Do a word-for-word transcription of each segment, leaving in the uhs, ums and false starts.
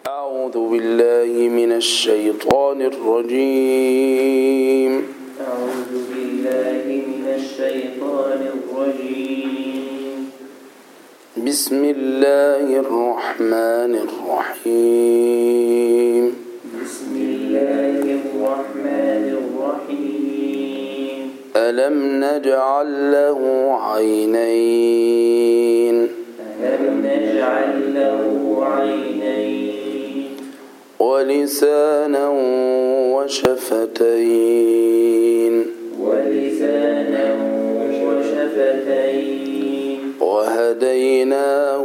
أعوذ بالله من الشيطان الرجيم أعوذ بالله من الشيطان الرجيم بسم الله الرحمن الرحيم بسم الله الرحمن الرحيم ألم نجعل له عينين ألم نجعل له عينين ولسانا وشفتين ولسانا وشفتين وهديناه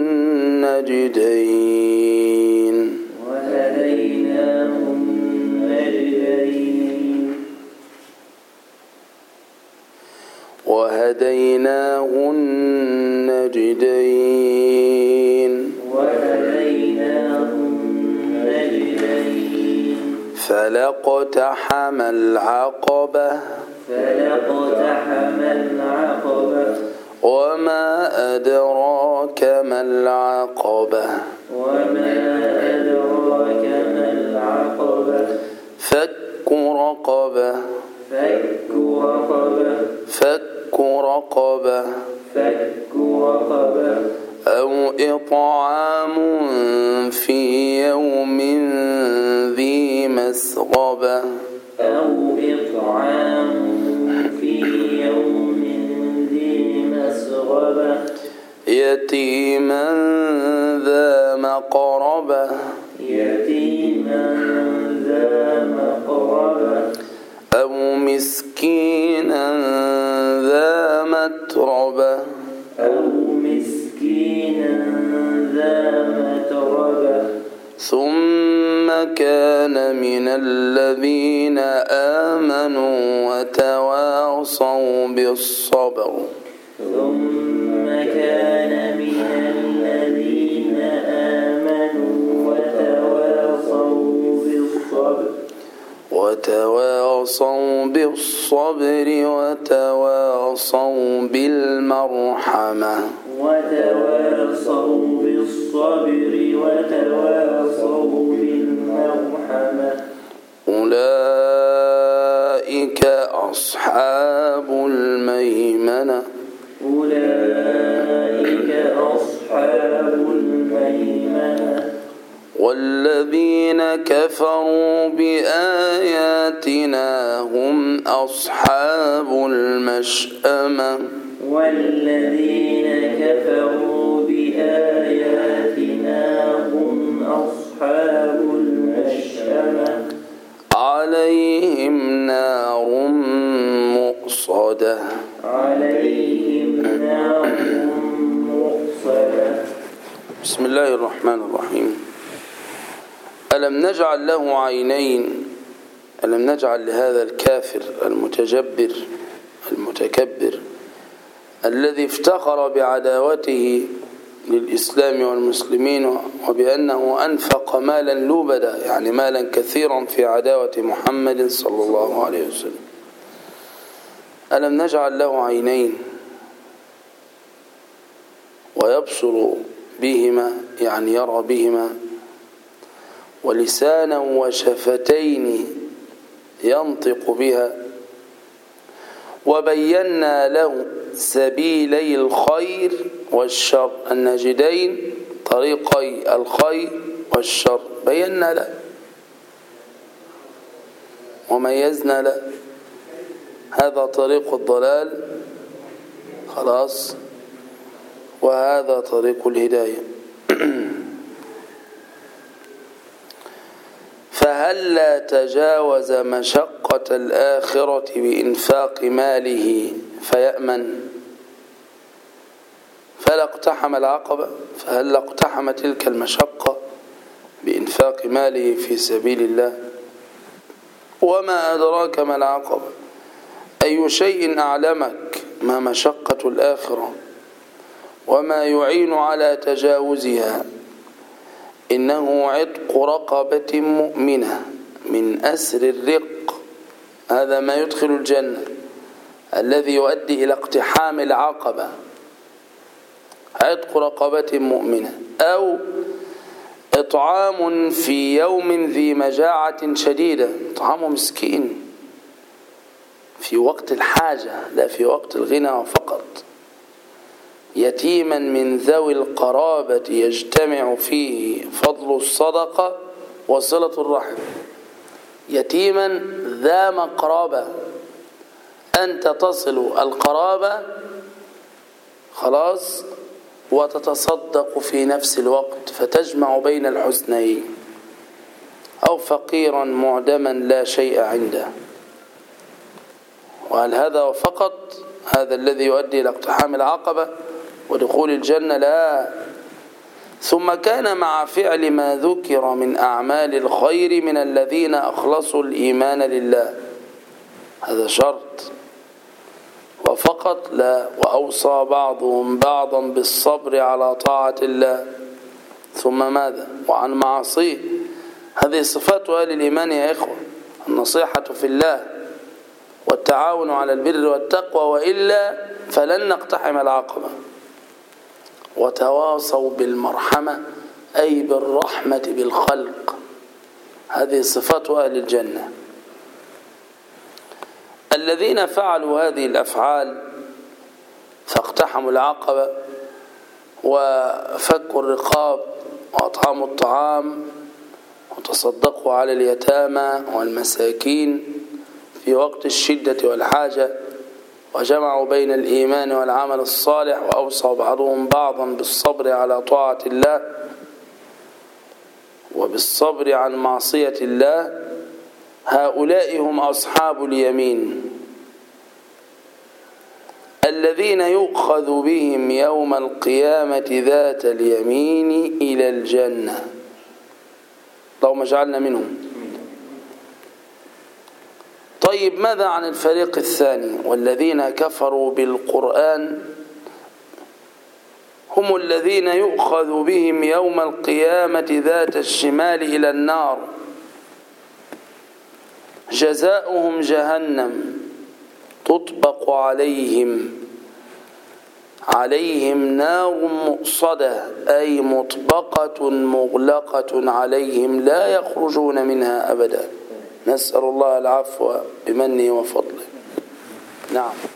النجدين وهديناه النجدين وهديناه النجدين وهديناه النجدين فلاقتحم العقبة فلاقتحم العقبة وما أدراك ما العقبة وما أدراك ما العقبة فك رقبة فك رقبة فك رقبة فك رقبة أو إطعام في يوم ذي مسغبة أو إطعام في يوم ذي مسغبة يتيما ذا مقربة يتيما ذا مقربة أو مسكينا ذا متربة أو مسكينا ذا متربة ثم كان من الذين آمنوا وتواصوا بالصبر ثم كان من الذين آمنوا وتواصوا بالصبر وتواصوا بالصبر وتواصوا بالمرحمة وتواصوا بالصبر وتواصوا بالمرحمة أولئك أصحاب الميمنة أولئك أصحاب الميمنة والذين كفروا بآياتنا هم أصحاب المشأمة والذين كفروا بآياتنا هم أصحاب المشأمة عليهم نار مؤصدة عليهم نار مؤصدة بسم الله الرحمن الرحيم ألم نجعل له عينين ألم نجعل لهذا الكافر المتجبر المتكبر الذي افتخر بعداوته للإسلام والمسلمين وبأنه أنفق مالا لبدا يعني مالا كثيرا في عداوة محمد صلى الله عليه وسلم ألم نجعل له عينين ويبصر بهما يعني يرى بهما ولسانا وشفتين ينطق بها وبينا له سبيلي الخير والشر النجدين طريقي الخير والشر بينا له وميزنا له هذا طريق الضلال خلاص وهذا طريق الهداية فهلا تجاوز مشقة الآخرة بإنفاق ماله فيأمن فلا اقتحم العقبة فهلا اقتحم تلك المشقة بإنفاق ماله في سبيل الله وما أدراك ما العقبة أي شيء أعلمك ما مشقة الآخرة وما يعين على تجاوزها إنه عتق رقبة مؤمنة من أسر الرق هذا ما يدخل الجنة الذي يؤدي إلى اقتحام العقبة عتق رقبة مؤمنة أو إطعام في يوم ذي مجاعة شديدة، طعام مسكين في وقت الحاجة لا في وقت الغنى فقط. يتيما من ذوي القرابة يجتمع فيه فضل الصدقة وصلة الرحم. يتيما ذا مقربة، أنت تصل القرابة خلاص وتتصدق في نفس الوقت فتجمع بين الحسنين. أو فقيرا معدما لا شيء عنده. وهل هذا فقط هذا الذي يؤدي إلى اقتحام العقبة ودخول الجنة؟ لا. ثم كان مع فعل ما ذكر من أعمال الخير من الذين أخلصوا الإيمان لله، هذا شرط. وفقط لا، وأوصى بعضهم بعضا بالصبر على طاعة الله. ثم ماذا؟ وعن معصيه. هذه صفات أهل الإيمان يا إخوة، النصيحة في الله والتعاون على البر والتقوى، وإلا فلن نقتحم العقبة. وتواصوا بالمرحمة أي بالرحمة بالخلق، هذه صفات أهل الجنة. الذين فعلوا هذه الأفعال فاقتحموا العقبة وفكوا الرقاب وأطعموا الطعام وتصدقوا على اليتامى والمساكين في وقت الشدة والحاجة، وجمعوا بين الإيمان والعمل الصالح، وأوصى بعضهم بعضا بالصبر على طاعة الله وبالصبر عن معصية الله، هؤلاء هم أصحاب اليمين الذين يؤخذ بهم يوم القيامة ذات اليمين إلى الجنة. اللهم اجعلنا منهم. طيب ماذا عن الفريق الثاني؟ والذين كفروا بالقرآن هم الذين يؤخذ بهم يوم القيامة ذات الشمال إلى النار، جزاؤهم جهنم تطبق عليهم عليهم نار مؤصدة أي مطبقة مغلقة عليهم لا يخرجون منها أبدا. نسأل الله العفو بمنه وفضله. نعم.